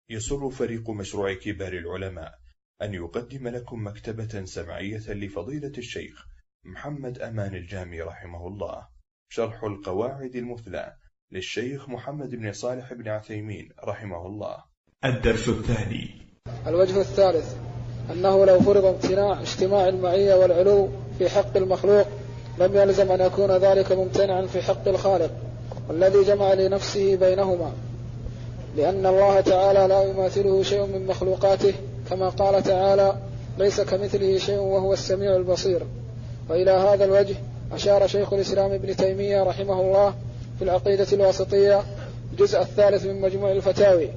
يسر فريق مشروع كبار العلماء أن يقدم لكم مكتبة سمعية لفضيلة الشيخ محمد أمان الجامي رحمه الله، شرح القواعد المثلى للشيخ محمد بن صالح بن عثيمين رحمه الله. الدرس الثاني. الوجه الثالث أنه لو فرض امتناع اجتماع المعية والعلو في حق المخلوق لم يلزم أن يكون ذلك ممتنعا في حق الخالق والذي جمع لنفسه بينهما، لأن الله تعالى لا يماثله شيء من مخلوقاته، كما قال تعالى: ليس كمثله شيء وهو السميع البصير. وإلى هذا الوجه أشار شيخ الإسلام ابن تيمية رحمه الله في العقيدة الواسطية الجزء الثالث من مجموع الفتاوي،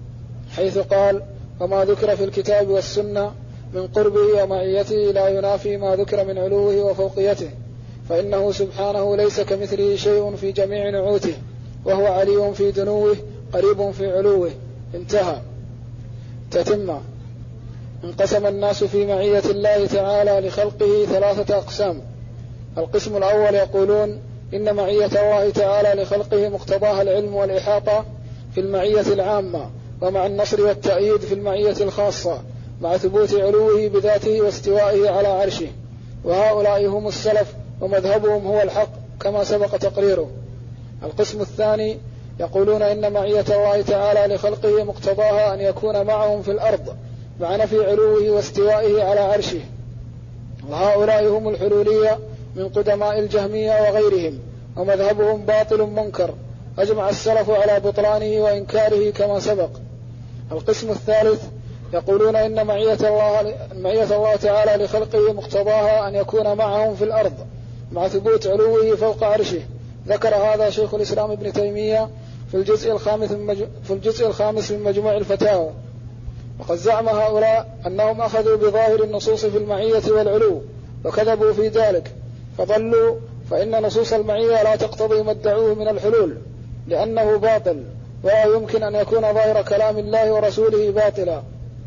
حيث قال: وما ذكر في الكتاب والسنة من قربه ومعيته لا ينافي ما ذكر من علوه وفوقيته، فإنه سبحانه ليس كمثله شيء في جميع نعوته، وهو علي في دنوه قريب في علوه. انتهى. تتمة. انقسم الناس في معية الله تعالى لخلقه ثلاثة أقسام. القسم الأول يقولون إن معية الله تعالى لخلقه مقتضاها العلم والإحاطة في المعية العامة، ومع النصر والتأييد في المعية الخاصة، مع ثبوت علوه بذاته واستوائه على عرشه. وهؤلاء هم السلف ومذهبهم هو الحق كما سبق تقريره. القسم الثاني يقولون إن معية الله تعالى لخلقه مقتضاها أن يكون معهم في الأرض مع نفي علوه واستوائه على عرشه. وهؤلاء هم الحلولية من قدماء الجهمية وغيرهم، ومذهبهم باطل منكر، أجمع السلف على بطلانه وإنكاره كما سبق. القسم الثالث يقولون إن معية الله تعالى لخلقه مقتضاها أن يكون معهم في الأرض مع ثبوت علوه فوق عرشه. ذكر هذا شيخ الإسلام ابن تيمية في الجزء الخامس من مجموع الفتاوى. وقد زعم هؤلاء أنهم أخذوا بظاهر النصوص في المعية والعلو وكذبوا في ذلك فضلوا، فإن نصوص المعية لا تقتضي ما ادعوه من الحلول، لأنه باطل، ولا يمكن أن يكون ظاهر كلام الله ورسوله باطلا.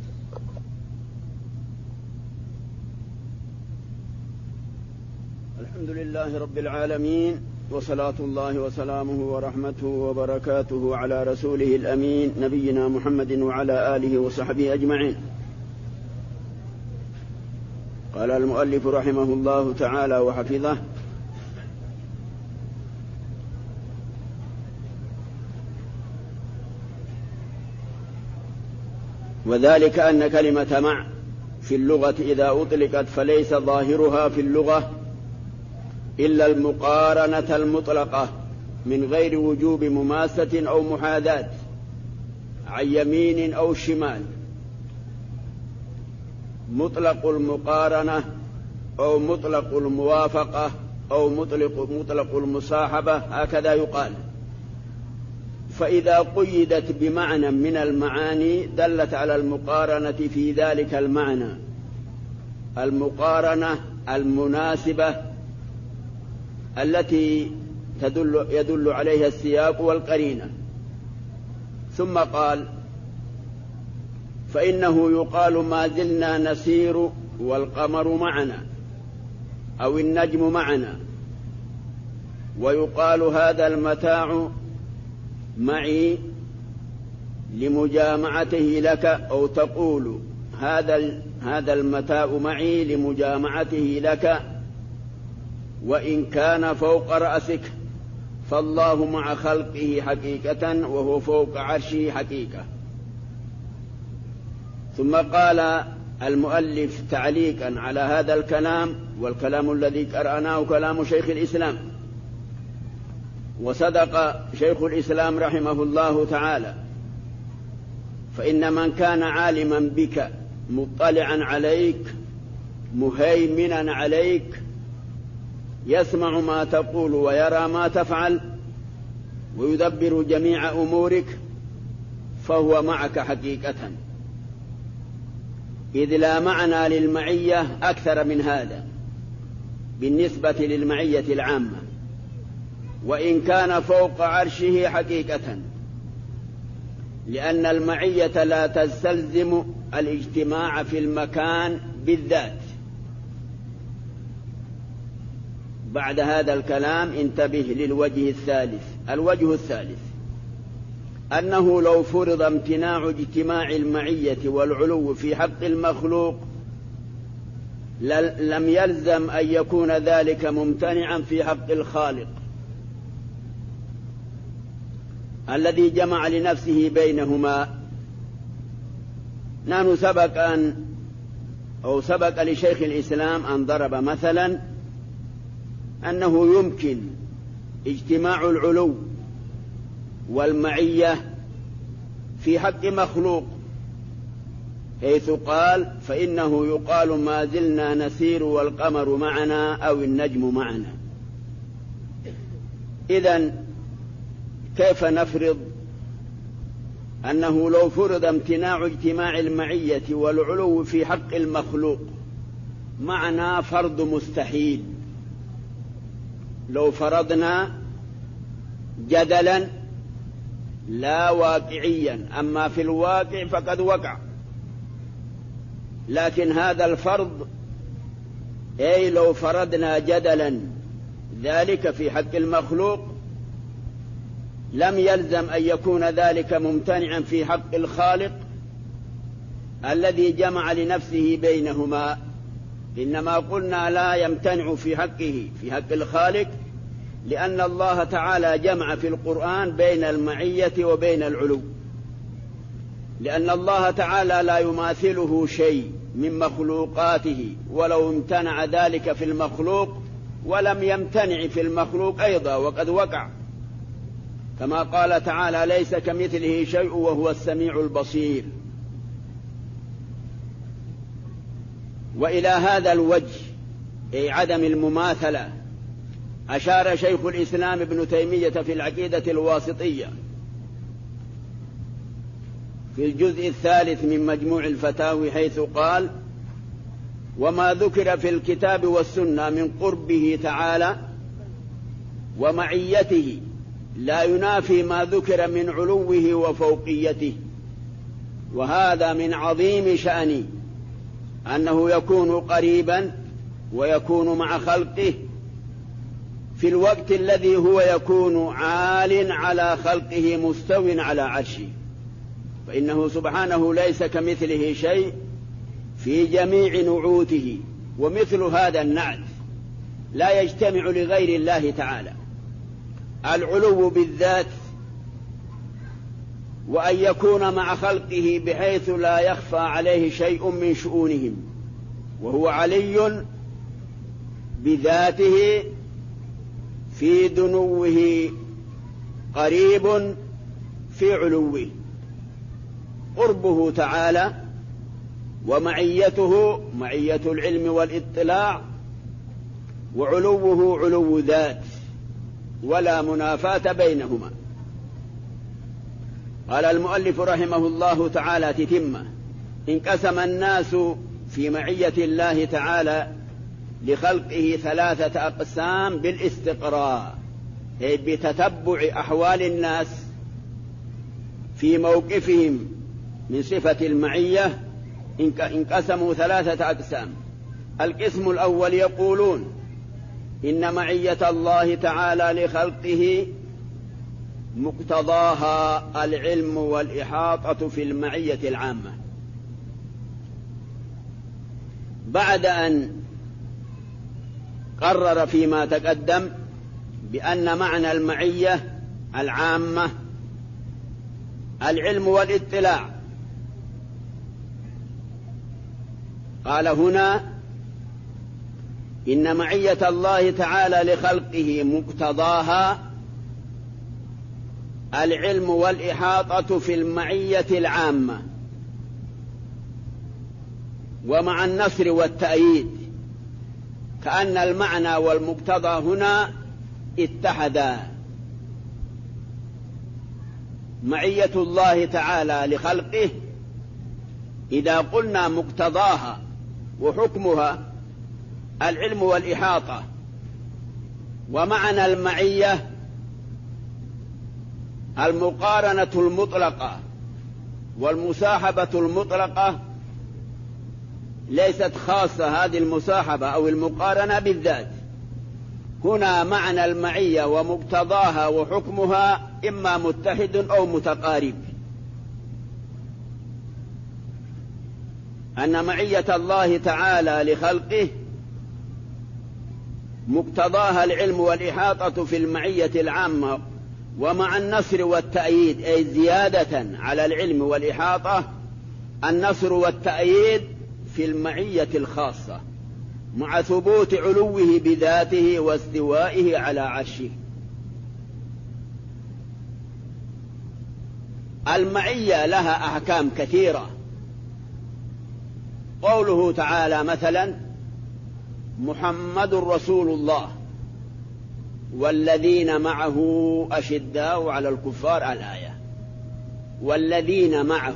الحمد لله رب العالمين، وصلاة الله وسلامه ورحمته وبركاته على رسوله الأمين نبينا محمد وعلى آله وصحبه أجمعين. قال المؤلف رحمه الله تعالى وحفظه: وذلك أن كلمة مع في اللغة إذا أطلقت فليس ظاهرها في اللغة إلا المقارنة المطلقة من غير وجوب مماسة أو محاذاة عن يمين أو شمال. مطلق المقارنة أو مطلق الموافقة أو مطلق المصاحبة، هكذا يقال. فإذا قيدت بمعنى من المعاني دلت على المقارنة في ذلك المعنى، المقارنة المناسبة التي يدل عليها السياق والقرينة. ثم قال: فإنه يقال ما زلنا نسير والقمر معنا أو النجم معنا، ويقال هذا المتاع معي لمجامعته لك، أو تقول هذا المتاع معي لمجامعته لك، وإن كان فوق رأسك فالله مع خلقه حقيقة وهو فوق عرشه حقيقة. ثم قال المؤلف تعليقا على هذا الكلام، والكلام الذي قرأناه كلام شيخ الإسلام، وصدق شيخ الإسلام رحمه الله تعالى، فإن من كان عالما بك مطلعا عليك مهيمنا عليك يسمع ما تقول ويرى ما تفعل ويدبر جميع أمورك فهو معك حقيقة، إذ لا معنى للمعية أكثر من هذا بالنسبة للمعية العامة، وإن كان فوق عرشه حقيقة، لأن المعية لا تستلزم الاجتماع في المكان بالذات. بعد هذا الكلام انتبه للوجه الثالث. الوجه الثالث أنه لو فرض امتناع اجتماع المعية والعلو في حق المخلوق لم يلزم أن يكون ذلك ممتنعا في حق الخالق الذي جمع لنفسه بينهما. نحن سبق لشيخ الإسلام أن ضرب مثلا أنه يمكن اجتماع العلو والمعية في حق مخلوق، حيث قال فإنه يقال ما زلنا نسير والقمر معنا أو النجم معنا. إذن كيف نفرض أنه لو فرض امتناع اجتماع المعية والعلو في حق المخلوق معنا فرض مستحيل؟ لو فرضنا جدلا لا واقعيا، أما في الواقع فقد وقع، لكن هذا الفرض أي لو فرضنا جدلا ذلك في حق المخلوق لم يلزم أن يكون ذلك ممتنعا في حق الخالق الذي جمع لنفسه بينهما، إنما قلنا لا يمتنع في حقه في حق الخالق لأن الله تعالى جمع في القرآن بين المعية وبين العلو، لأن الله تعالى لا يماثله شيء من مخلوقاته ولو امتنع ذلك في المخلوق ولم يمتنع في المخلوق أيضا وقد وقع، كما قال تعالى ليس كمثله شيء وهو السميع البصير. وإلى هذا الوجه أي عدم المماثلة أشار شيخ الإسلام ابن تيمية في العقيدة الواسطية في الجزء الثالث من مجموع الفتاوي، حيث قال وما ذكر في الكتاب والسنة من قربه تعالى ومعيته لا ينافي ما ذكر من علوه وفوقيته، وهذا من عظيم شأنه أنه يكون قريبا ويكون مع خلقه في الوقت الذي هو يكون عال على خلقه مستو على عرشه، فإنه سبحانه ليس كمثله شيء في جميع نعوته، ومثل هذا النعت لا يجتمع لغير الله تعالى، العلو بالذات وأن يكون مع خلقه بحيث لا يخفى عليه شيء من شؤونهم، وهو علي بذاته في دنوه قريب في علوه، قربه تعالى ومعيته معية العلم والاطلاع، وعلوه علو ذات ولا منافاة بينهما. قال المؤلف رحمه الله تعالى تتمة: انقسم الناس في معية الله تعالى لخلقه 3 أقسام بالاستقراء، أي بتتبع أحوال الناس في موقفهم من صفة المعية. انقسموا 3 أقسام. القسم الأول يقولون إن معية الله تعالى لخلقه مقتضاها العلم والإحاطة في المعية العامة، بعد أن قرر فيما تقدم بأن معنى المعية العامة العلم والاطلاع. قال هنا إن معية الله تعالى لخلقه مقتضاها العلم والإحاطة في المعية العامة، ومع النصر والتأييد، كأن المعنى والمقتضى هنا اتحدا. معية الله تعالى لخلقه إذا قلنا مقتضاها وحكمها العلم والإحاطة، ومعنى المعية المقارنة المطلقة والمساحبة المطلقة، ليست خاصة هذه المساحبة أو المقارنة بالذات. هنا معنى المعية ومقتضاها وحكمها إما متحد أو متقارب. أن معية الله تعالى لخلقه مقتضاها العلم والإحاطة في المعية العامة، ومع النصر والتأييد أي زيادة على العلم والإحاطة النصر والتأييد في المعية الخاصة، مع ثبوت علوه بذاته واستوائه على عرشه. المعية لها أحكام كثيرة. قوله تعالى مثلا: محمد رسول الله والذين معه أشداء على الكفار، الآية. والذين معه،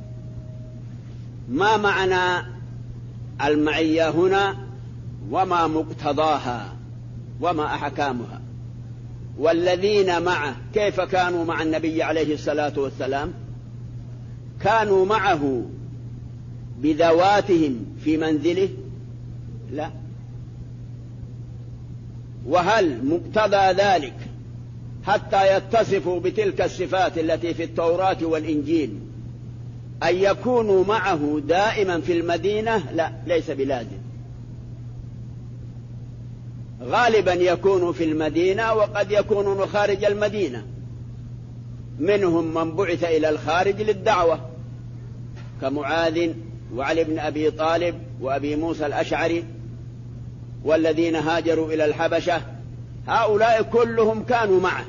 ما معنى المعية هنا وما مقتضاها وما أحكامها؟ والذين معه كيف كانوا مع النبي عليه الصلاة والسلام؟ كانوا معه بذواتهم في منزله؟ لا. وهل مقتضى ذلك حتى يتصفوا بتلك الصفات التي في التوراة والإنجيل أن يكونوا معه دائما في المدينة؟ لا، ليس بلازم. غالبا يكونوا في المدينة وقد يكونون خارج المدينة. منهم من بعث إلى الخارج للدعوة كمعاذ وعلي بن أبي طالب وأبي موسى الأشعري، والذين هاجروا إلى الحبشة، هؤلاء كلهم كانوا معه.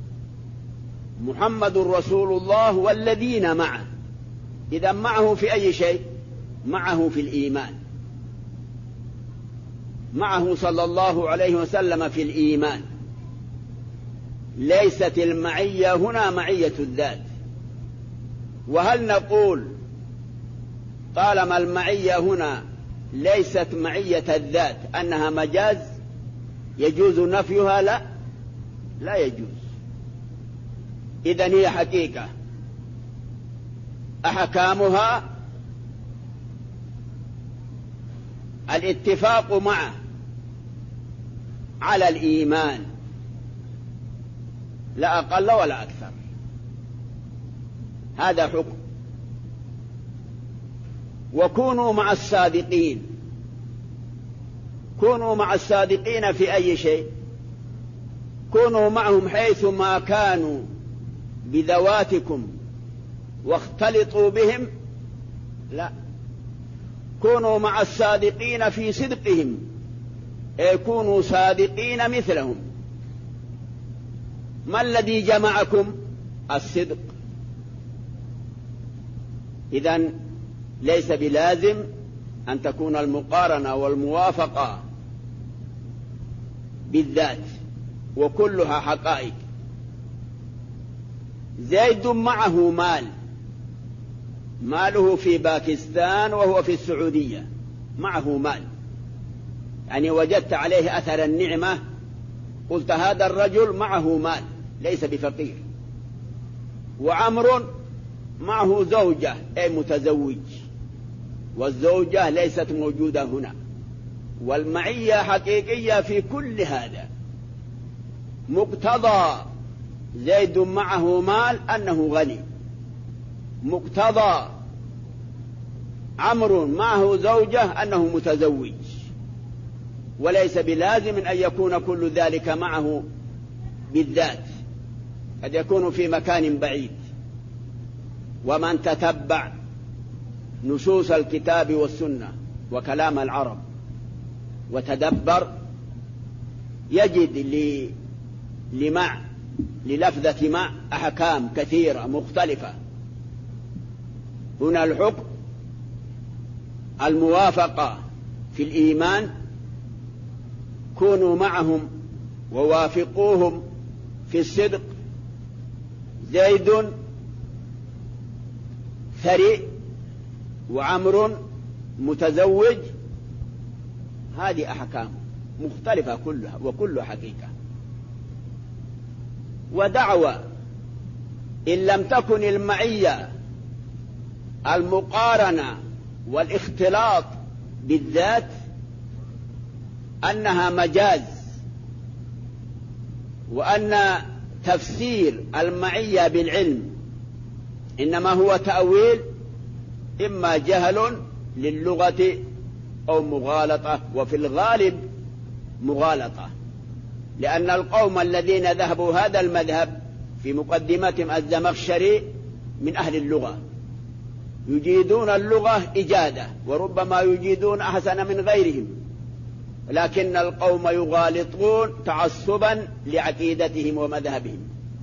محمد رسول الله والذين معه، إذا معه في أي شيء؟ معه في الإيمان، معه صلى الله عليه وسلم في الإيمان. ليست المعية هنا معية الذات. وهل نقول طالما المعية هنا ليست معية الذات أنها مجاز يجوز نفيها؟ لا، لا يجوز. إذن هي حقيقة. أحكامها الاتفاق معه على الإيمان، لا أقل ولا أكثر. هذا حكم. وكونوا مع الصادقين. كونوا مع الصادقين في أي شيء؟ كونوا معهم حيث ما كانوا بذواتكم واختلطوا بهم؟ لا. كونوا مع الصادقين في صدقهم، أي كونوا صادقين مثلهم. ما الذي جمعكم؟ الصدق. إذن ليس بلازم أن تكون المقارنة والموافقة بالذات، وكلها حقائق. زيد معه مال، ماله في باكستان وهو في السعودية، معه مال، يعني وجدت عليه أثر النعمة، قلت هذا الرجل معه مال ليس بفقير. وعمر معه زوجة أي متزوج، والزوجة ليست موجودة هنا. والمعية حقيقية في كل هذا. مقتضى زيد معه مال أنه غني، مقتضى عمرو معه زوجة أنه متزوج، وليس بلازم أن يكون كل ذلك معه بالذات، قد يكون في مكان بعيد. ومن تتبع نصوص الكتاب والسنة وكلام العرب وتدبر يجد للفظة مع أحكام كثيرة مختلفة. هنا الحكم الموافقة في الإيمان، كونوا معهم ووافقوهم في الصدق. زيد ثري وعمر متزوج، هذه أحكام مختلفة كلها وكلها حقيقة. ودعوى إن لم تكن المعية المقارنة والاختلاط بالذات أنها مجاز، وأن تفسير المعية بالعلم إنما هو تأويل إما جهل للغة أو مغالطة، وفي الغالب مغالطة، لأن القوم الذين ذهبوا هذا المذهب في مقدمتهم الزمخشري من أهل اللغة، يجيدون اللغة إجادة، وربما يجيدون أحسن من غيرهم، لكن القوم يغالطون تعصبا لعقيدتهم ومذهبهم.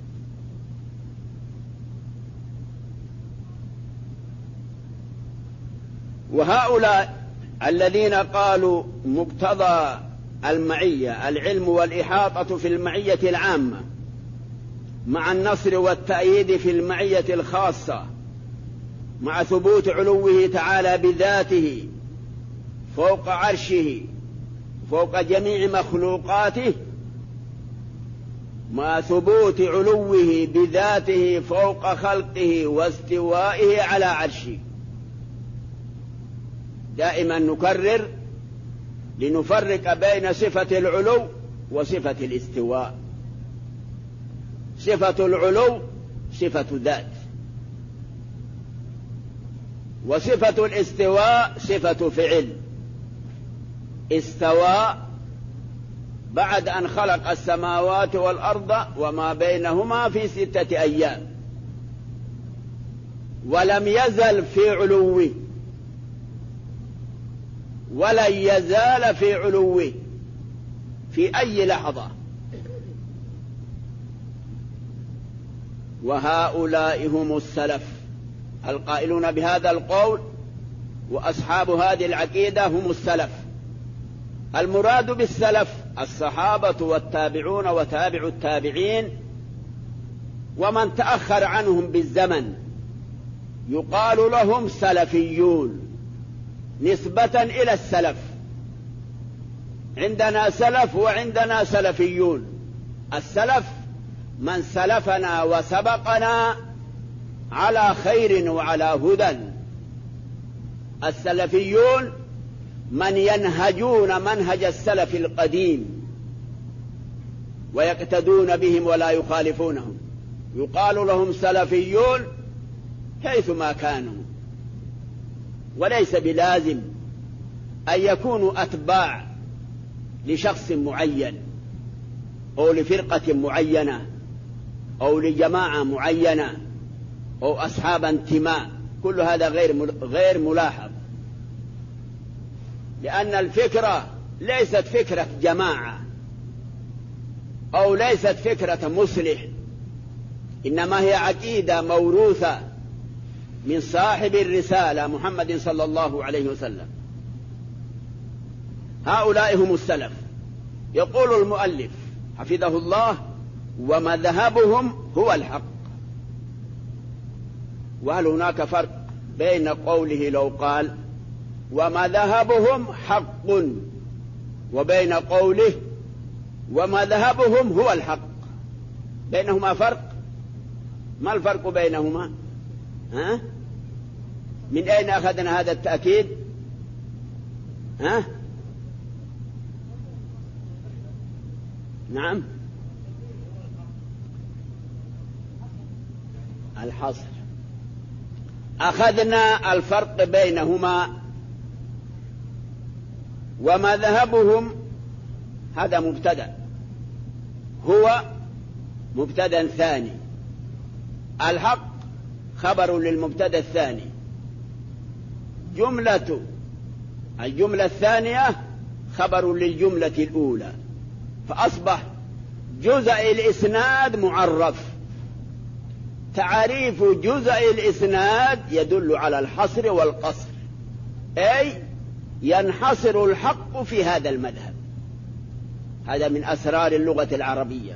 وهؤلاء الذين قالوا مقتضى المعية العلم والإحاطة في المعية العامة مع النصر والتأييد في المعية الخاصة مع ثبوت علوه تعالى بذاته فوق عرشه فوق جميع مخلوقاته، مع ثبوت علوه بذاته فوق خلقه واستوائه على عرشه. دائما نكرر لنفرق بين صفة العلو وصفة الاستواء. صفة العلو صفة ذات، وصفة الاستواء صفة فعل. استوى بعد أن خلق السماوات والأرض وما بينهما في 6 أيام، ولم يزل في علوه ولن يزال في علوه في أي لحظة. وهؤلاء هم السلف القائلون بهذا القول، وأصحاب هذه العقيدة هم السلف. المراد بالسلف الصحابة والتابعون وتابع التابعين ومن تأخر عنهم بالزمن، يقال لهم سلفيون نسبة إلى السلف. عندنا سلف وعندنا سلفيون. السلف من سلفنا وسبقنا على خير وعلى هدى. السلفيون من ينهجون منهج السلف القديم ويقتدون بهم ولا يخالفونهم، يقال لهم سلفيون حيثما كانوا. وليس بلازم أن يكونوا أتباع لشخص معين أو لفرقة معينة أو لجماعة معينة أو أصحاب انتماء. كل هذا غير ملاحظ، لأن الفكرة ليست فكرة جماعة أو ليست فكرة مصلح، إنما هي عقيدة موروثة من صاحب الرسالة محمد صلى الله عليه وسلم. هؤلاء هم السلف. يقول المؤلف حفظه الله: ومذهبهم هو الحق. وهل هناك فرق بين قوله لو قال ومذهبهم حق وبين قوله ومذهبهم هو الحق؟ بينهما فرق. ما الفرق بينهما؟ من أين أخذنا هذا التأكيد؟ نعم، الحصر. أخذنا الفرق بينهما. ومذهبهم هذا مبتدأ، هو مبتدأ ثاني. الحق خبر للمبتدأ الثاني. الجملة الثانية خبر للجملة الأولى، فأصبح جزء الإسناد معرف. تعريف جزء الإسناد يدل على الحصر والقصر، أي ينحصر الحق في هذا المذهب. هذا من أسرار اللغة العربية.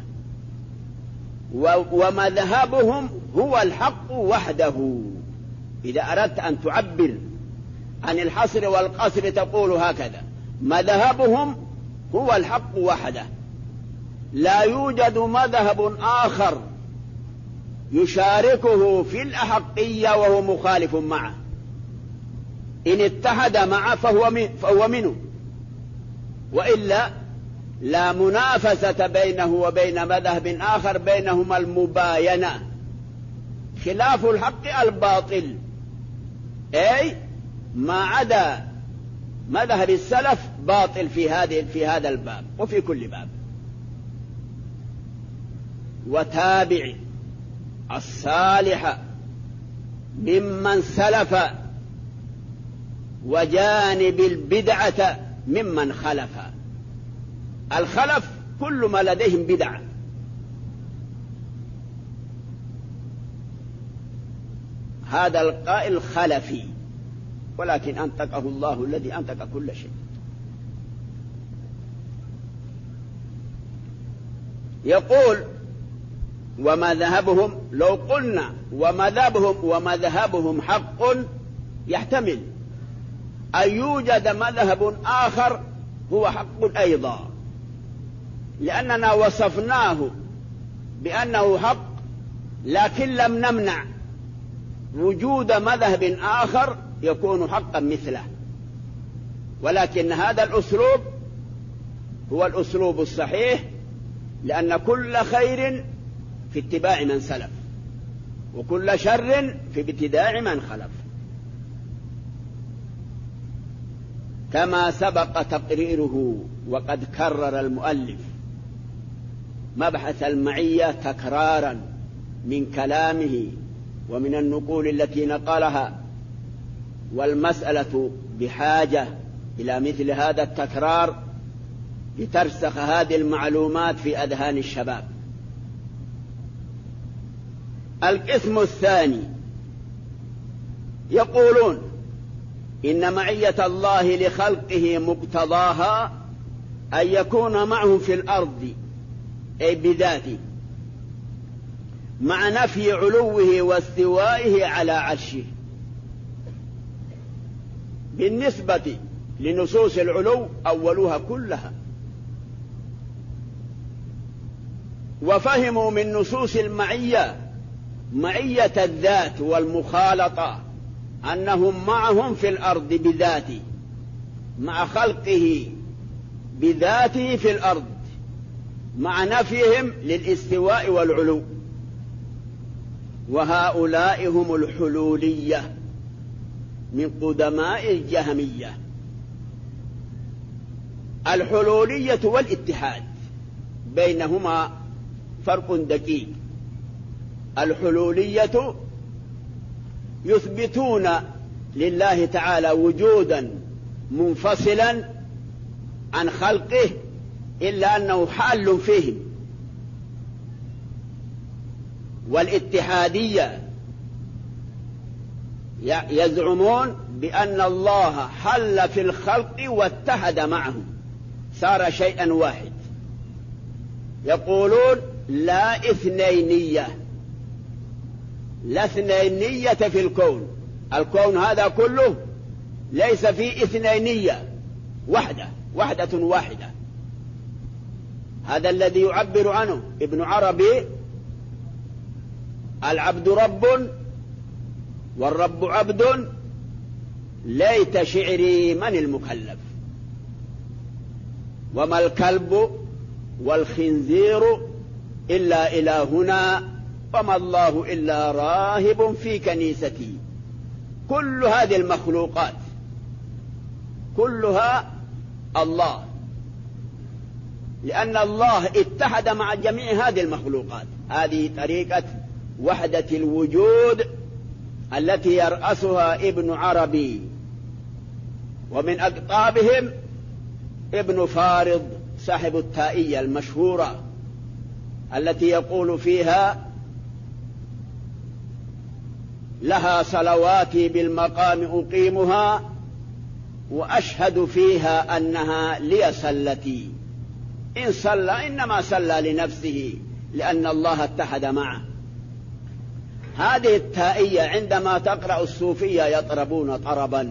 ومذهبهم هو الحق وحده. إذا أردت أن تعبر عن الحصر والقصر تقول هكذا: مذهبهم هو الحق وحده، لا يوجد مذهب آخر يشاركه في الأحقية وهو مخالف معه. إن اتحد معه فهو منه، وإلا لا منافسة بينه وبين مذهب آخر، بينهما المباينة. خلاف الحق الباطل، أي ما عدا مذهب السلف باطل في هذا الباب وفي كل باب. وتابع الصالح ممن سلف وجانب البدعة ممن خلف. الخلف كل ما لديهم بدعة، هذا القائل خلفي، ولكن أنطقه الله الذي أنطق كل شيء. يقول ومذهبهم، لو قلنا ومذهبهم حق، يحتمل أن يوجد مذهب آخر هو حق أيضا، لأننا وصفناه بأنه حق، لكن لم نمنع وجود مذهب آخر يكون حقا مثله. ولكن هذا الأسلوب هو الأسلوب الصحيح، لأن كل خير في اتباع من سلف، وكل شر في ابتداع من خلف. كما سبق تقريره، وقد كرر المؤلف مبحث المعية تكرارا من كلامه ومن النقول التي نقلها، والمسألة بحاجة إلى مثل هذا التكرار لترسخ هذه المعلومات في أذهان الشباب. القسم الثاني يقولون إن معية الله لخلقه مقتضاها أن يكون معهم في الأرض، أي بذاته، مع نفي علوه واستوائه على عرشه. بالنسبة لنصوص العلو أولها كلها، وفهموا من نصوص المعية معية الذات والمخالطة أنهم معهم في الأرض بذاته، مع خلقه بذاته في الأرض، مع نفيهم للاستواء والعلو. وهؤلاء هم الحلولية من قدماء الجهمية. الحلولية والاتحاد بينهما فرق دقيق. الحلولية يثبتون لله تعالى وجودا منفصلا عن خلقه، إلا أنه حال فيهم. والاتحادية يزعمون بأن الله حل في الخلق واتحد معهم، صار شيئا واحد. يقولون لا اثنينية، لا اثنينية في الكون. الكون هذا كله ليس فيه اثنينية، وحدة واحدة. هذا الذي يعبر عنه ابن عربي: العبد رب والرب عبد، ليت شعري من المكلف. وما الكلب والخنزير إلا إلهنا، وما الله إلا راهب في كنيستي. كل هذه المخلوقات كلها الله، لأن الله اتحد مع جميع هذه المخلوقات. هذه طريقة وحدة الوجود التي يرأسها ابن عربي، ومن أقطابهم ابن فارض صاحب التائية المشهورة التي يقول فيها: لها صلواتي بالمقام أقيمها، وأشهد فيها أنها لي صلتي. إن صلى إنما صلى لنفسه، لأن الله اتحد معه. هذه التائية عندما تقرأ الصوفية يطربون طربا،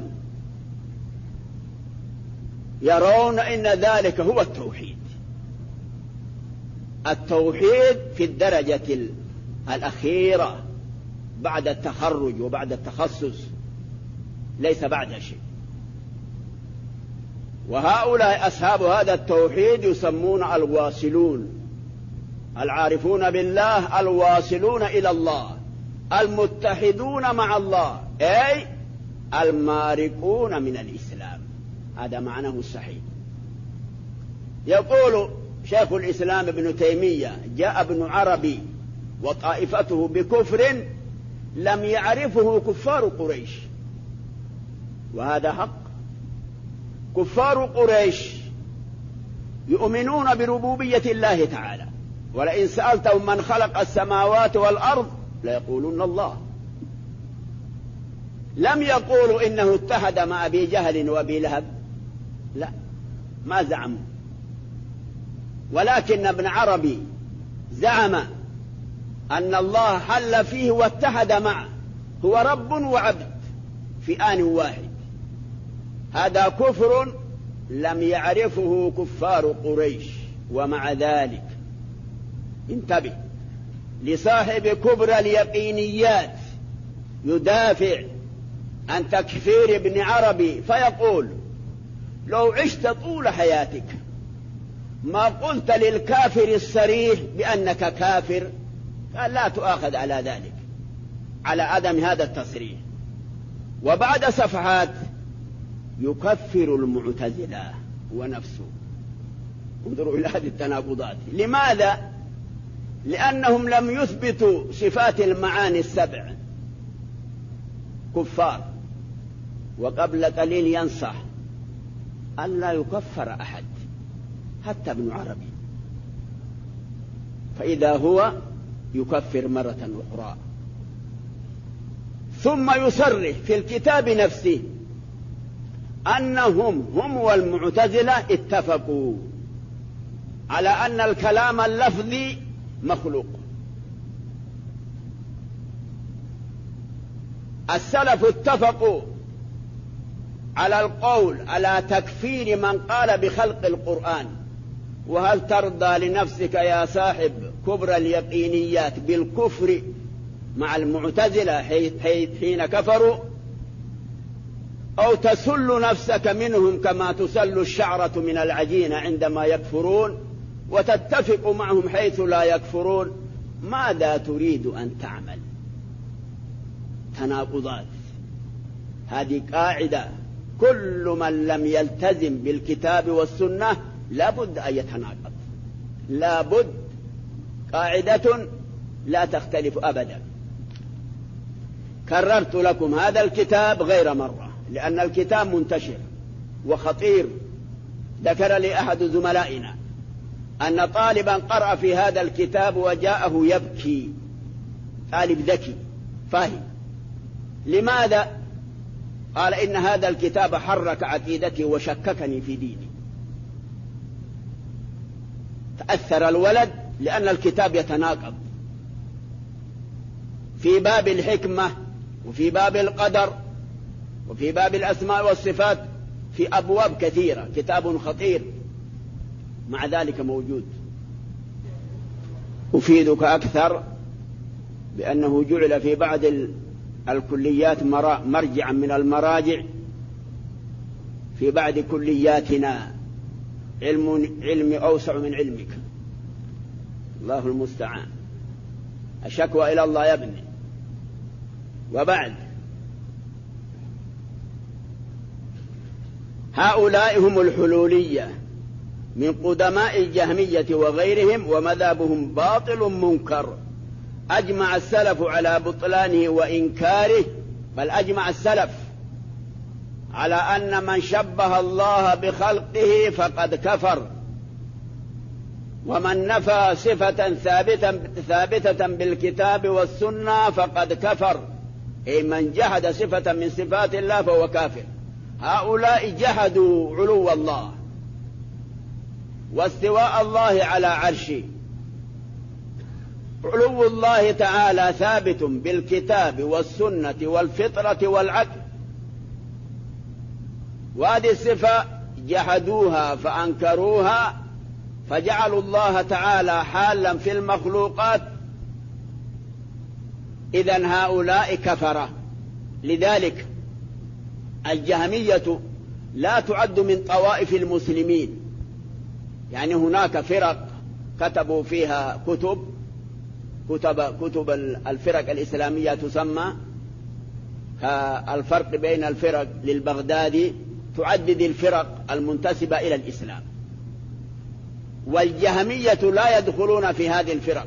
يرون إن ذلك هو التوحيد. التوحيد في الدرجة الأخيرة بعد التخرج وبعد التخصص، ليس بعد شيء. وهؤلاء أصحاب هذا التوحيد يسمون الواصلون، العارفون بالله، الواصلون إلى الله، المتحدون مع الله، أي المارقون من الإسلام. هذا معناه الصحيح. يقول شيخ الإسلام ابن تيمية: جاء ابن عربي وطائفته بكفر لم يعرفه كفار قريش. وهذا حق. كفار قريش يؤمنون بربوبية الله تعالى، ولئن سألتهم من خلق السماوات والأرض ليقولون الله. لم يقولوا إنه اتحد مع أبي جهل وأبي لهب، لا، ما زعموا. ولكن ابن عربي زعم أن الله حل فيه واتحد معه، هو رب وعبد في آن واحد. هذا كفر لم يعرفه كفار قريش. ومع ذلك انتبه، لصاحب كبرى اليقينيات يدافع عن تكفير ابن عربي فيقول: لو عشت طول حياتك ما قلت للكافر الصريح بأنك كافر، قال لا تؤاخذ على ذلك، على عدم هذا التصريح. وبعد صفحات يكفر المعتزلة ونفسه. انظروا إلى هذه التناقضات. لماذا؟ لأنهم لم يثبتوا صفات المعاني السبع، كفار. وقبل قليل ينصح ألا يكفر أحد حتى ابن عربي، فإذا هو يكفر مرة أخرى. ثم يصرح في الكتاب نفسه أنهم هم والمعتزلة اتفقوا على أن الكلام اللفظي مخلوق. السلف اتفقوا على القول على تكفير من قال بخلق القرآن. وهل ترضى لنفسك يا صاحب كبرى اليقينيات بالكفر مع المعتزلة حين كفروا، أو تسل نفسك منهم كما تسل الشعرة من العجين عندما يكفرون، وتتفق معهم حيث لا يكفرون؟ ماذا تريد أن تعمل؟ تناقضات. هذه قاعدة، كل من لم يلتزم بالكتاب والسنة لابد أن يتناقض، لابد. قاعدة لا تختلف أبدا. كررت لكم هذا الكتاب غير مرة لأن الكتاب منتشر وخطير. ذكر لي أحد زملائنا أن طالبا قرأ في هذا الكتاب وجاءه يبكي، طالب ذكي فاهم. لماذا؟ قال: إن هذا الكتاب حرك عقيدتي وشككني في ديني. تأثر الولد لأن الكتاب يتناقض في باب الحكمة وفي باب القدر وفي باب الأسماء والصفات، في أبواب كثيرة. كتاب خطير، مع ذلك موجود. أفيدك أكثر بأنه جعل في بعض الكليات مرجعا من المراجع في بعض كلياتنا. علمي أوسع من علمك، الله المستعان. الشكوى إلى الله يا ابني. وبعد، هؤلاء هم الحلولية من قدماء الجهمية وغيرهم، ومذهبهم باطل منكر. أجمع السلف على بطلانه وإنكاره، بل أجمع السلف على أن من شبه الله بخلقه فقد كفر، ومن نفى صفة ثابتة بالكتاب والسنة فقد كفر، أي من جحد صفة من صفات الله فهو كافر. هؤلاء جحدوا علو الله واستواء الله على عرشه. علو الله تعالى ثابت بالكتاب والسنة والفطرة والعقل، وهذه الصفة جحدوها فأنكروها، فجعلوا الله تعالى حالا في المخلوقات. إذن هؤلاء كفرة. لذلك الجهمية لا تعد من طوائف المسلمين، يعني هناك فرق كتبوا فيها كتب الفرق الإسلامية تسمى الفرق بين الفرق للبغدادي، تعدد الفرق المنتسبة إلى الإسلام، والجهمية لا يدخلون في هذه الفرق.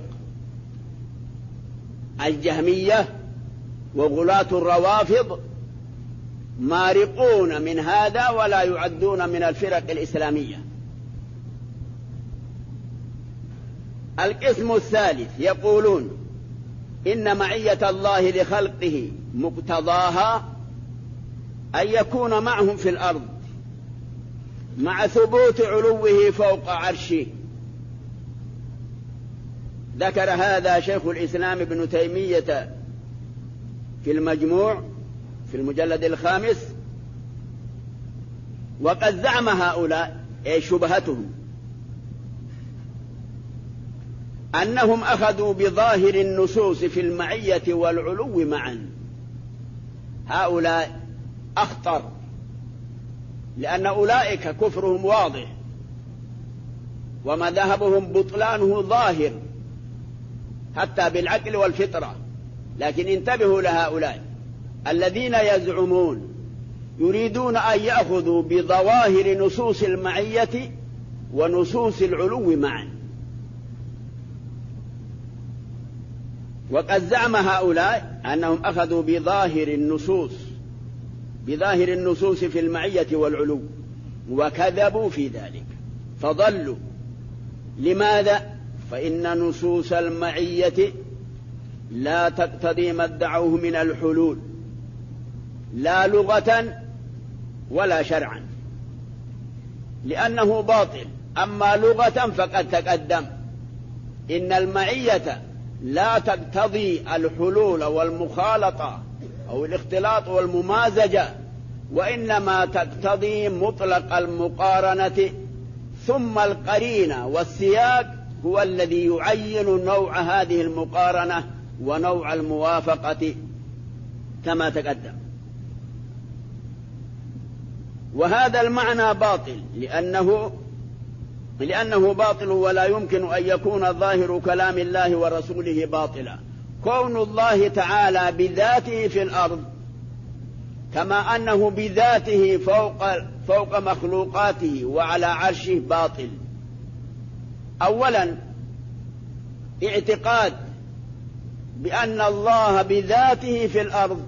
الجهمية وغلاة الروافض مارقون من هذا ولا يعدون من الفرق الإسلامية. القسم الثالث يقولون إن معية الله لخلقه مقتضاها أن يكون معهم في الأرض مع ثبوت علوه فوق عرشه. ذكر هذا شيخ الإسلام ابن تيمية في المجموع في المجلد 5. وقد زعم هؤلاء شبهتهم أنهم أخذوا بظاهر النصوص في المعية والعلو معا. هؤلاء أخطر، لأن أولئك كفرهم واضح ومذهبهم بطلانه ظاهر حتى بالعقل والفطرة. لكن انتبهوا لهؤلاء الذين يزعمون يريدون أن يأخذوا بظواهر نصوص المعية ونصوص العلو معا. وقد زعم هؤلاء أنهم أخذوا بظاهر النصوص في المعية والعلو، وكذبوا في ذلك فضلوا. لماذا؟ فإن نصوص المعية لا تقتضي ما ادعوه من الحلول، لا لغة ولا شرعا، لأنه باطل. أما لغة فقد تقدم إن المعية لا تقتضي الحلول والمخالطة أو الاختلاط والممازجة، وإنما تقتضي مطلق المقارنة، ثم القرينة والسياق هو الذي يعين نوع هذه المقارنة ونوع الموافقة كما تقدم. وهذا المعنى باطل لأنه باطل، ولا يمكن أن يكون ظاهر كلام الله ورسوله باطلا. كون الله تعالى بذاته في الأرض كما أنه بذاته فوق مخلوقاته وعلى عرشه باطل. أولا اعتقاد بأن الله بذاته في الأرض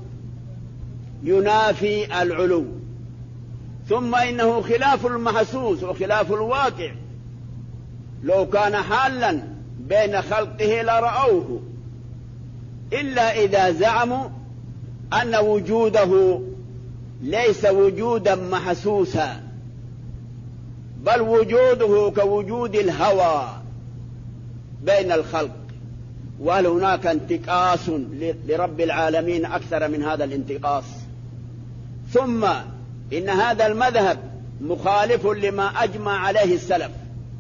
ينافي العلو، ثم إنه خلاف المحسوس وخلاف الواقع. لو كان حالا بين خلقه لرأوه، إلا إذا زعموا أن وجوده ليس وجودا محسوسا، بل وجوده كوجود الهوى بين الخلق. وهل هناك انتقاص لرب العالمين أكثر من هذا الانتقاص؟ ثم إن هذا المذهب مخالف لما أجمع عليه السلف.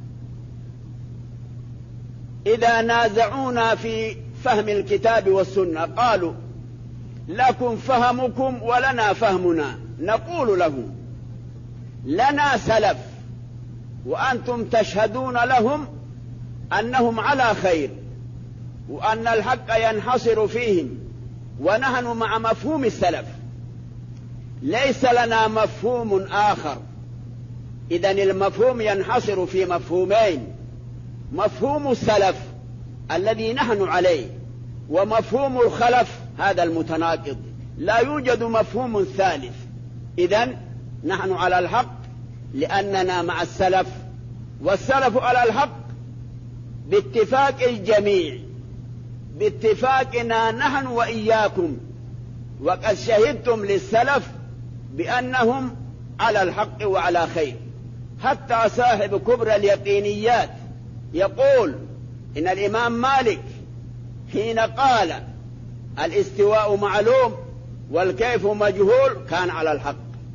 إذا نازعونا في فهم الكتاب والسنة قالوا لكم فهمكم ولنا فهمنا، نقول لهم لنا سلف وأنتم تشهدون لهم أنهم على خير وأن الحق ينحصر فيهم، ونحن مع مفهوم السلف، ليس لنا مفهوم آخر. إذن المفهوم ينحصر في مفهومين: مفهوم السلف الذي نحن عليه، ومفهوم الخلف هذا المتناقض، لا يوجد مفهوم ثالث. إذن نحن على الحق لأننا مع السلف، والسلف على الحق باتفاق الجميع، باتفاقنا نحن وإياكم. وقد شهدتم للسلف بأنهم على الحق وعلى خير. حتى صاحب كبرى اليقينيات يقول إن الإمام مالك حين قال الاستواء معلوم والكيف مجهول كان على الحق.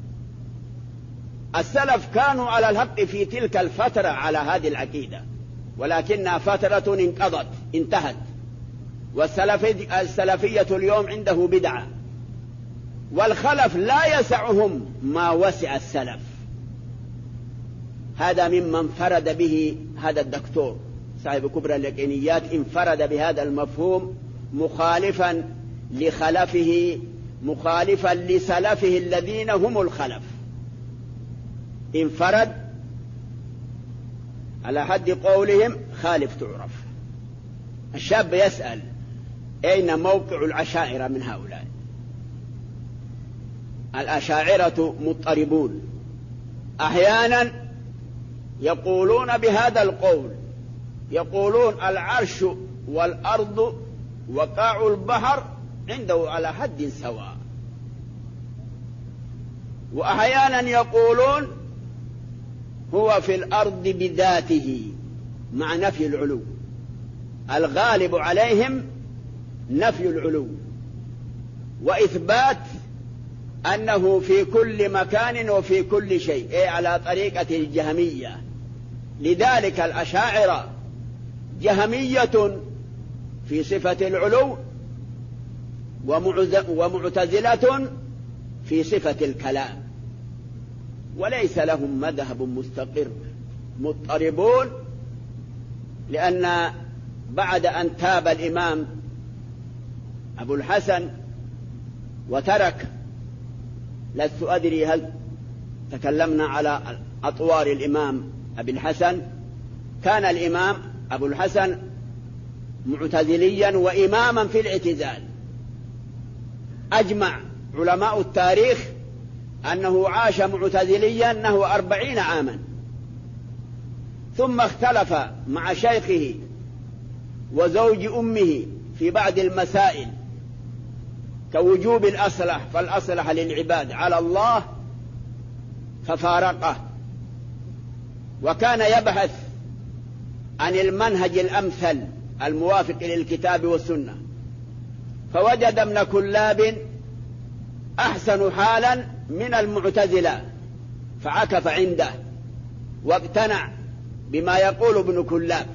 السلف كانوا على الحق في تلك الفترة على هذه العقيدة، ولكنها فترة انقضت انتهت، والسلفية اليوم عنده بدعة. والخلف لا يسعهم ما وسع السلف، هذا مما انفرد به هذا الدكتور صاحب كبرى اليقينيات، انفرد بهذا المفهوم مخالفا لخلفه، مخالفا لسلفه الذين هم الخلف، انفرد على حد قولهم خالف تعرف. الشاب يسأل أين موقع الأشاعرة من هؤلاء؟ الأشاعرة مضطربون، أحيانا يقولون بهذا القول، يقولون العرش والأرض وقاع البحر عنده على حد سواء، وأحيانا يقولون هو في الأرض بذاته مع نفي العلو. الغالب عليهم نفي العلو وإثبات أنه في كل مكان وفي كل شيء، أي على طريقة الجهمية. لذلك الأشاعرة جهمية في صفة العلو، ومعتزلة في صفة الكلام، وليس لهم مذهب مستقر، مضطربون. لأن بعد أن تاب الإمام أبو الحسن وترك، لست أدري هل تكلمنا على أطوار الإمام أبي الحسن، كان الإمام أبو الحسن معتزليا وإماما في الاعتزال. أجمع علماء التاريخ أنه عاش معتزليا نحو 40 عاما، ثم اختلف مع شيخه وزوج أمه في بعض المسائل كوجوب الأصلح، فالأصلح للعباد على الله، ففارقه، وكان يبحث عن المنهج الأمثل الموافق للكتاب والسنة، فوجد ابن كلاب أحسن حالا من المعتزلة فعكف عنده واقتنع بما يقول ابن كلاب،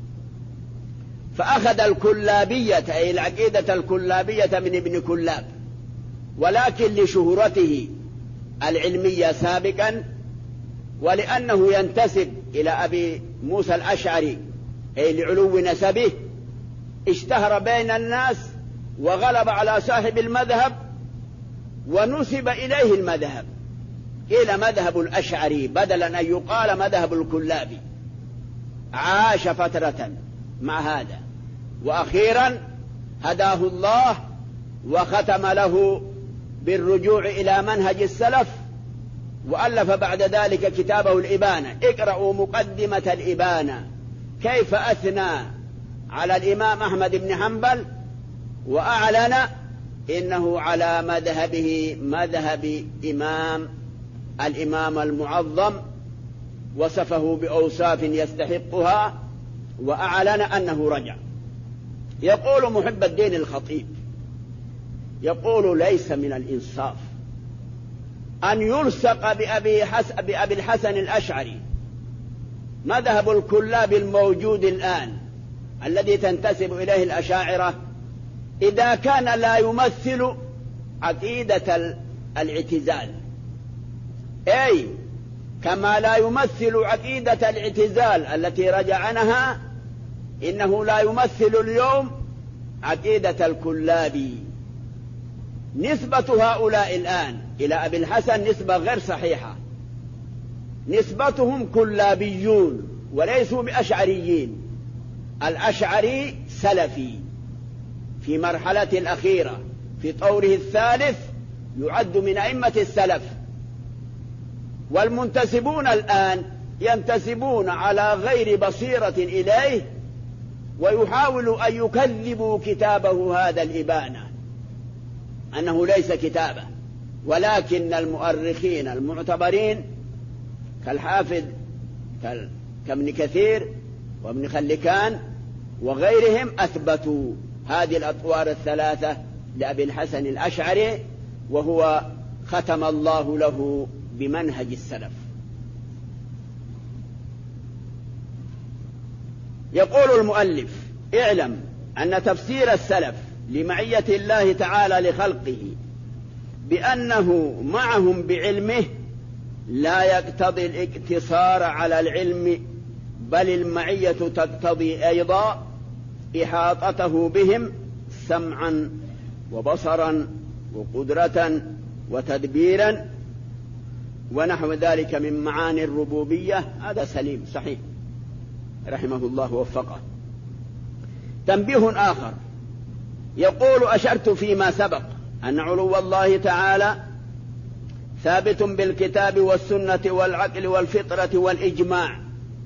فأخذ الكلابية أي العقيدة الكلابية من ابن كلاب، ولكن لشهرته العلمية سابقا، ولأنه ينتسب إلى أبي موسى الأشعري أي لعلو نسبه، اشتهر بين الناس وغلب على صاحب المذهب ونسب إليه المذهب، قيل مذهب الأشعري بدلا أن يقال مذهب الكلابي. عاش فترة مع هذا، وأخيرا هداه الله وختم له بالرجوع إلى منهج السلف، وألف بعد ذلك كتابه الإبانة. اقرأوا مقدمة الإبانة كيف أثنى على الإمام أحمد بن حنبل وأعلن إنه على مذهبه، مذهب الإمام المعظم، وصفه بأوصاف يستحقها، وأعلن أنه رجع. يقول محب الدين الخطيب، يقول ليس من الإنصاف أن يلصق بأبي الحسن الأشعري مذهب الكلاب الموجود الآن الذي تنتسب إليه الأشاعرة، إذا كان لا يمثل عقيدة الاعتزال، أي كما لا يمثل عقيدة الاعتزال التي رجع عنها، إنه لا يمثل اليوم عقيدة الكلابي. نسبة هؤلاء الآن إلى أبي الحسن نسبة غير صحيحة، نسبتهم كلابيون وليسوا بأشعريين. الأشعري سلفي في مرحلة الأخيرة في طوره الثالث، يعد من أئمة السلف، والمنتسبون الآن ينتسبون على غير بصيرة إليه، ويحاول أن يكذبوا كتابه هذا الإبانة أنه ليس كتابه، ولكن المؤرخين المعتبرين كالحافظ كابن كثير وابن خلكان وغيرهم أثبتوا هذه الأطوار الثلاثة لأبي الحسن الأشعري، وهو ختم الله له بمنهج السلف. يقول المؤلف: اعلم أن تفسير السلف لمعية الله تعالى لخلقه بأنه معهم بعلمه لا يقتضي الاقتصار على العلم، بل المعية تقتضي أيضا إحاطته بهم سمعا وبصرا وقدرة وتدبيرا ونحو ذلك من معاني الربوبية. هذا سليم صحيح رحمه الله ووفقه. تنبيه آخر يقول: أشرت فيما سبق أن علو الله تعالى ثابت بالكتاب والسنة والعقل والفطرة والإجماع.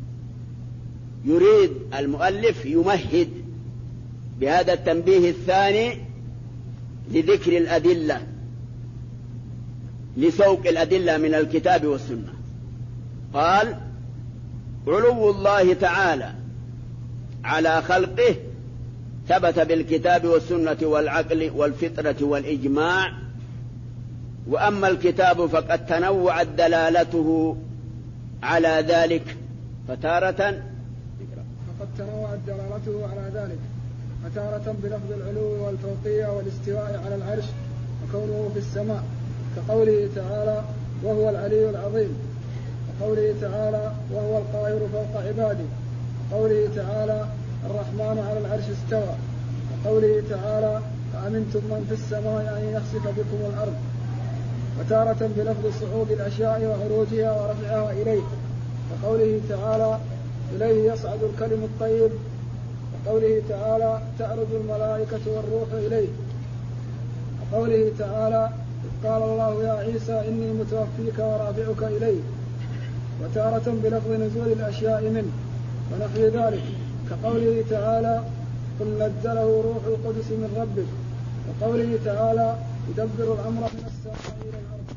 يريد المؤلف يمهد بهذا التنبيه الثاني لذكر الأدلة، لسوق الأدلة من الكتاب والسنة. قال: علو الله تعالى على خلقه ثبت بالكتاب والسنة والعقل والفطرة والإجماع، وأما الكتاب فقد تنوعت دلالته على ذلك فتارة بلفظ العلو والفوقية والاستواء على العرش وكونه في السماء، كقوله تعالى: وهو العلي العظيم، وقوله تعالى: وهو القاهر فوق عباده، وقوله تعالى: الرحمن على العرش استوى، وقوله تعالى: أأمنتم من في السماء أن يخسف بكم الأرض. وتارة بلفظ صعود الأشياء وعروجها ورفعها إليه، وقوله تعالى: إليه يصعد الكلم الطيب، وقوله تعالى: تعرج الملائكة والروح إليه، وقوله تعالى: قال الله يا عيسى إني متوفيك ورافعك إليه. وتارة بلفظ نزول الأشياء منه ونحو ذلك، كقوله تعالى: قل نزله روح القدس من ربك، وقوله تعالى: يدبر الأمر من السماء إلى الأرض.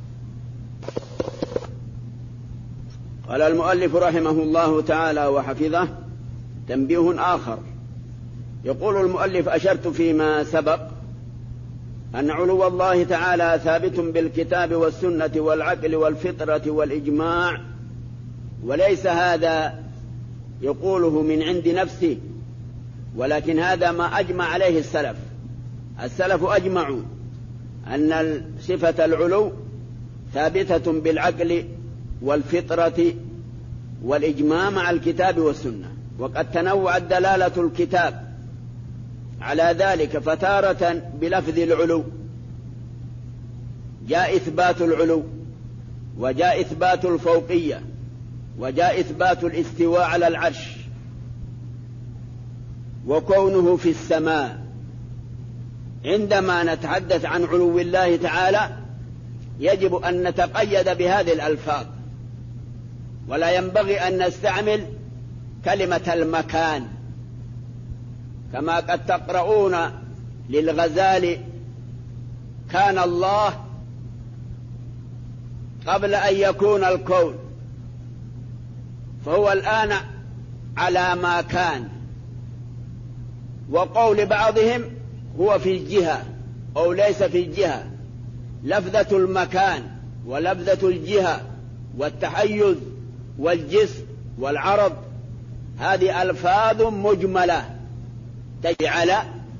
قال المؤلف رحمه الله تعالى وحفظه: تنبيه آخر. يقول المؤلف: أشرت فيما سبق أن علو الله تعالى ثابت بالكتاب والسنة والعقل والفطرة والإجماع، وليس هذا يقوله من عند نفسه، ولكن هذا ما أجمع عليه السلف. السلف أجمعوا أن صفة العلو ثابتة بالعقل والفطرة والإجماع مع الكتاب والسنة، وقد تنوعت دلالة الكتاب على ذلك، فتارة بلفظ العلو جاء إثبات العلو، وجاء إثبات الفوقية، وجاء إثبات الاستواء على العرش وكونه في السماء. عندما نتحدث عن علو الله تعالى يجب أن نتقيد بهذه الألفاظ، ولا ينبغي أن نستعمل كلمة المكان، كما قد تقرؤون للغزالي: كان الله قبل أن يكون الكون، فهو الآن على ما كان. وقول بعضهم: هو في الجهة أو ليس في الجهة. لفظة المكان ولفظة الجهة والتحيز والجسم والعرض هذه ألفاظ مجملة تجعل،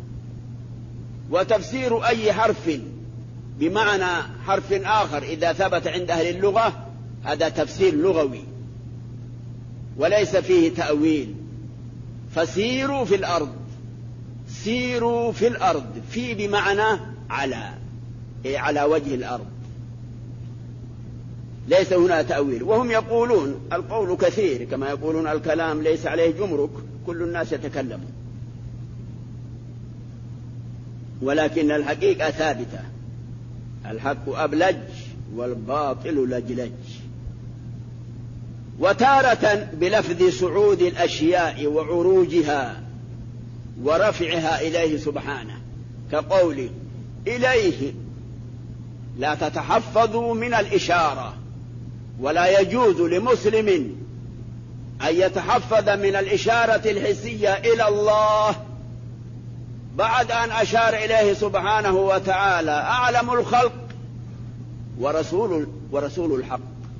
وتفسير أي حرف بمعنى حرف آخر إذا ثبت عند أهل اللغة هذا تفسير لغوي وليس فيه تأويل. فسيروا في الأرض، سيروا في الأرض، في بمعنى على وجه الأرض، ليس هنا تأويل. وهم يقولون القول كثير، كما يقولون الكلام ليس عليه جمرك، كل الناس يتكلمون، ولكن الحقيقة ثابتة، الحق أبلج والباطل لجلج. وتارة بلفظ صعود الأشياء وعروجها ورفعها إليه سبحانه، كقوله: إليه لا تتحفظوا من الإشارة، ولا يجوز لمسلم أن يتحفظ من الإشارة الحسية إلى الله بعد أن أشار إليه سبحانه وتعالى أعلم الخلق ورسول الحق،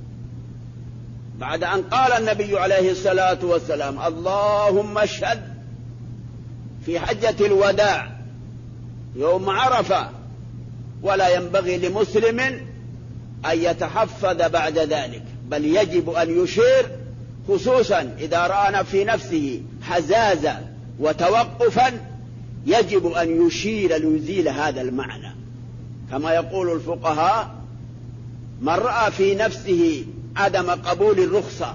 بعد أن قال النبي عليه الصلاة والسلام: اللهم اشهد في حجة الوداع يوم عرفة، ولا ينبغي لمسلم أن يتحفظ بعد ذلك. بل يجب أن يشير، خصوصا إذا رأى في نفسه حزازة وتوقفا يجب أن يشير ليزيل هذا المعنى. كما يقول الفقهاء: من رأى في نفسه عدم قبول الرخصة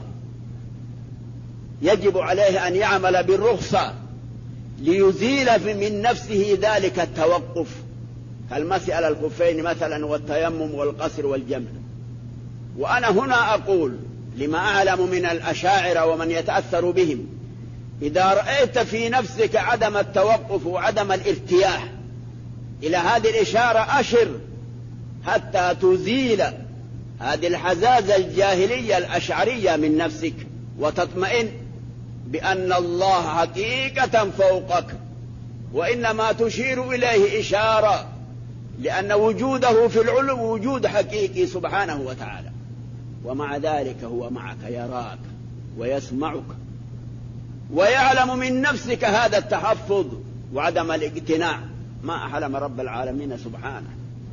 يجب عليه أن يعمل بالرخصة ليزيل من نفسه ذلك التوقف، كالمسألة الخفين مثلا والتيمم والقصر والجمع. وأنا هنا أقول لما أعلم من الأشاعرة ومن يتأثر بهم: إذا رأيت في نفسك عدم التوقف وعدم الارتياح إلى هذه الإشارة أشر حتى تزيل هذه الحزازة الجاهلية الأشعرية من نفسك، وتطمئن بأن الله حقيقة فوقك، وإنما تشير إليه إشارة، لأن وجوده في العلو وجود حقيقي سبحانه وتعالى، ومع ذلك هو معك، يراك ويسمعك ويعلم من نفسك هذا التحفظ وعدم الاقتناع. ما أحلم رب العالمين سبحانه.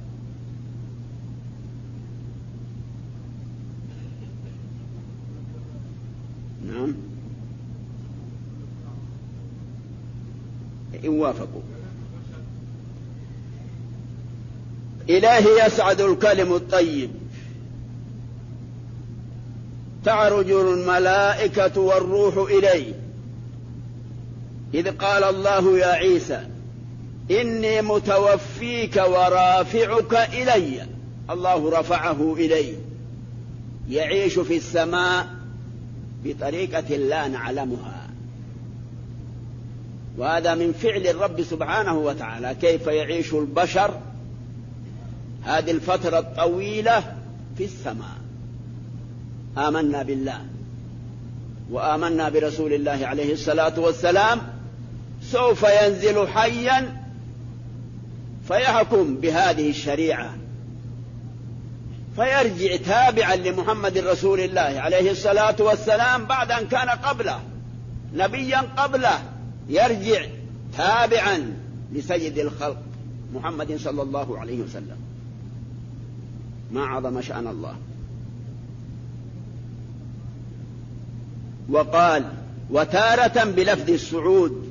نعم، إن وافقوا. إلهي يسعد الكلم الطيب، تعرج الملائكة والروح إليه، إذ قال الله يا عيسى إني متوفيك ورافعك إلي. الله رفعه إليه، يعيش في السماء بطريقة لا نعلمها، وهذا من فعل الرب سبحانه وتعالى. كيف يعيش البشر هذه الفترة الطويلة في السماء؟ آمنا بالله وآمنا برسول الله عليه الصلاة والسلام، سوف ينزل حيا فيحكم بهذه الشريعة، فيرجع تابعا لمحمد رسول الله عليه الصلاة والسلام بعد أن كان قبله نبيا قبله، يرجع تابعا لسيد الخلق محمد صلى الله عليه وسلم. ما عظم شأن الله. وقال وتارة بلفظ الصعود،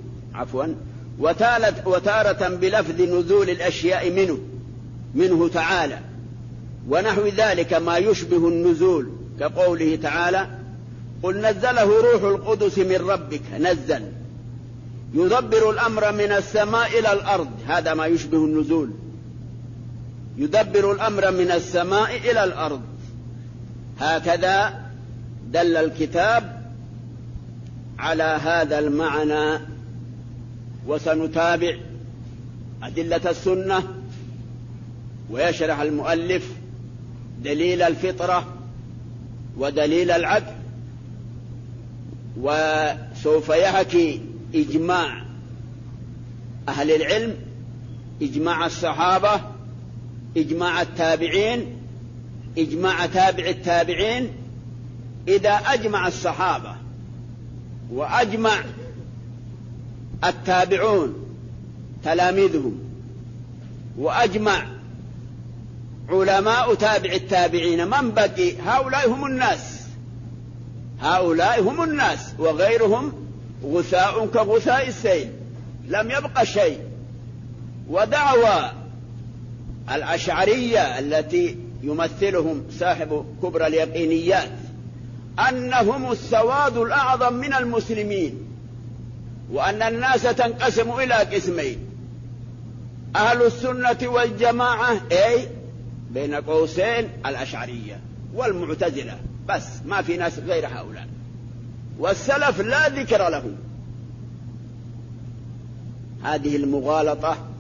وتارة بلفظ نزول الأشياء منه تعالى، ونحو ذلك ما يشبه النزول، كقوله تعالى قل نزله روح القدس من ربك. نزل، يدبر الأمر من السماء إلى الأرض، هذا ما يشبه النزول، يدبر الأمر من السماء إلى الأرض. هكذا دل الكتاب على هذا المعنى. وسنتابع أدلة السنة، ويشرح المؤلف دليل الفطرة ودليل العقل، وسوف يحكي إجماع أهل العلم، إجماع الصحابة، إجماع التابعين، إجماع تابع التابعين. إذا أجمع الصحابة وأجمع التابعون تلاميذهم وأجمع علماء تابع التابعين، من بقي؟ هؤلاء هم الناس، هؤلاء هم الناس، وغيرهم غثاء كغثاء السيل، لم يبق شيء. ودعوى الأشعرية التي يمثلهم صاحب كبرى اليقينيات أنهم السواد الأعظم من المسلمين، وأن الناس تنقسم إلى قسمين: أهل السنة والجماعة، أي بين قوسين الأشعرية، والمعتزلة، بس ما في ناس غير هؤلاء، والسلف لا ذكر لهم. هذه المغالطة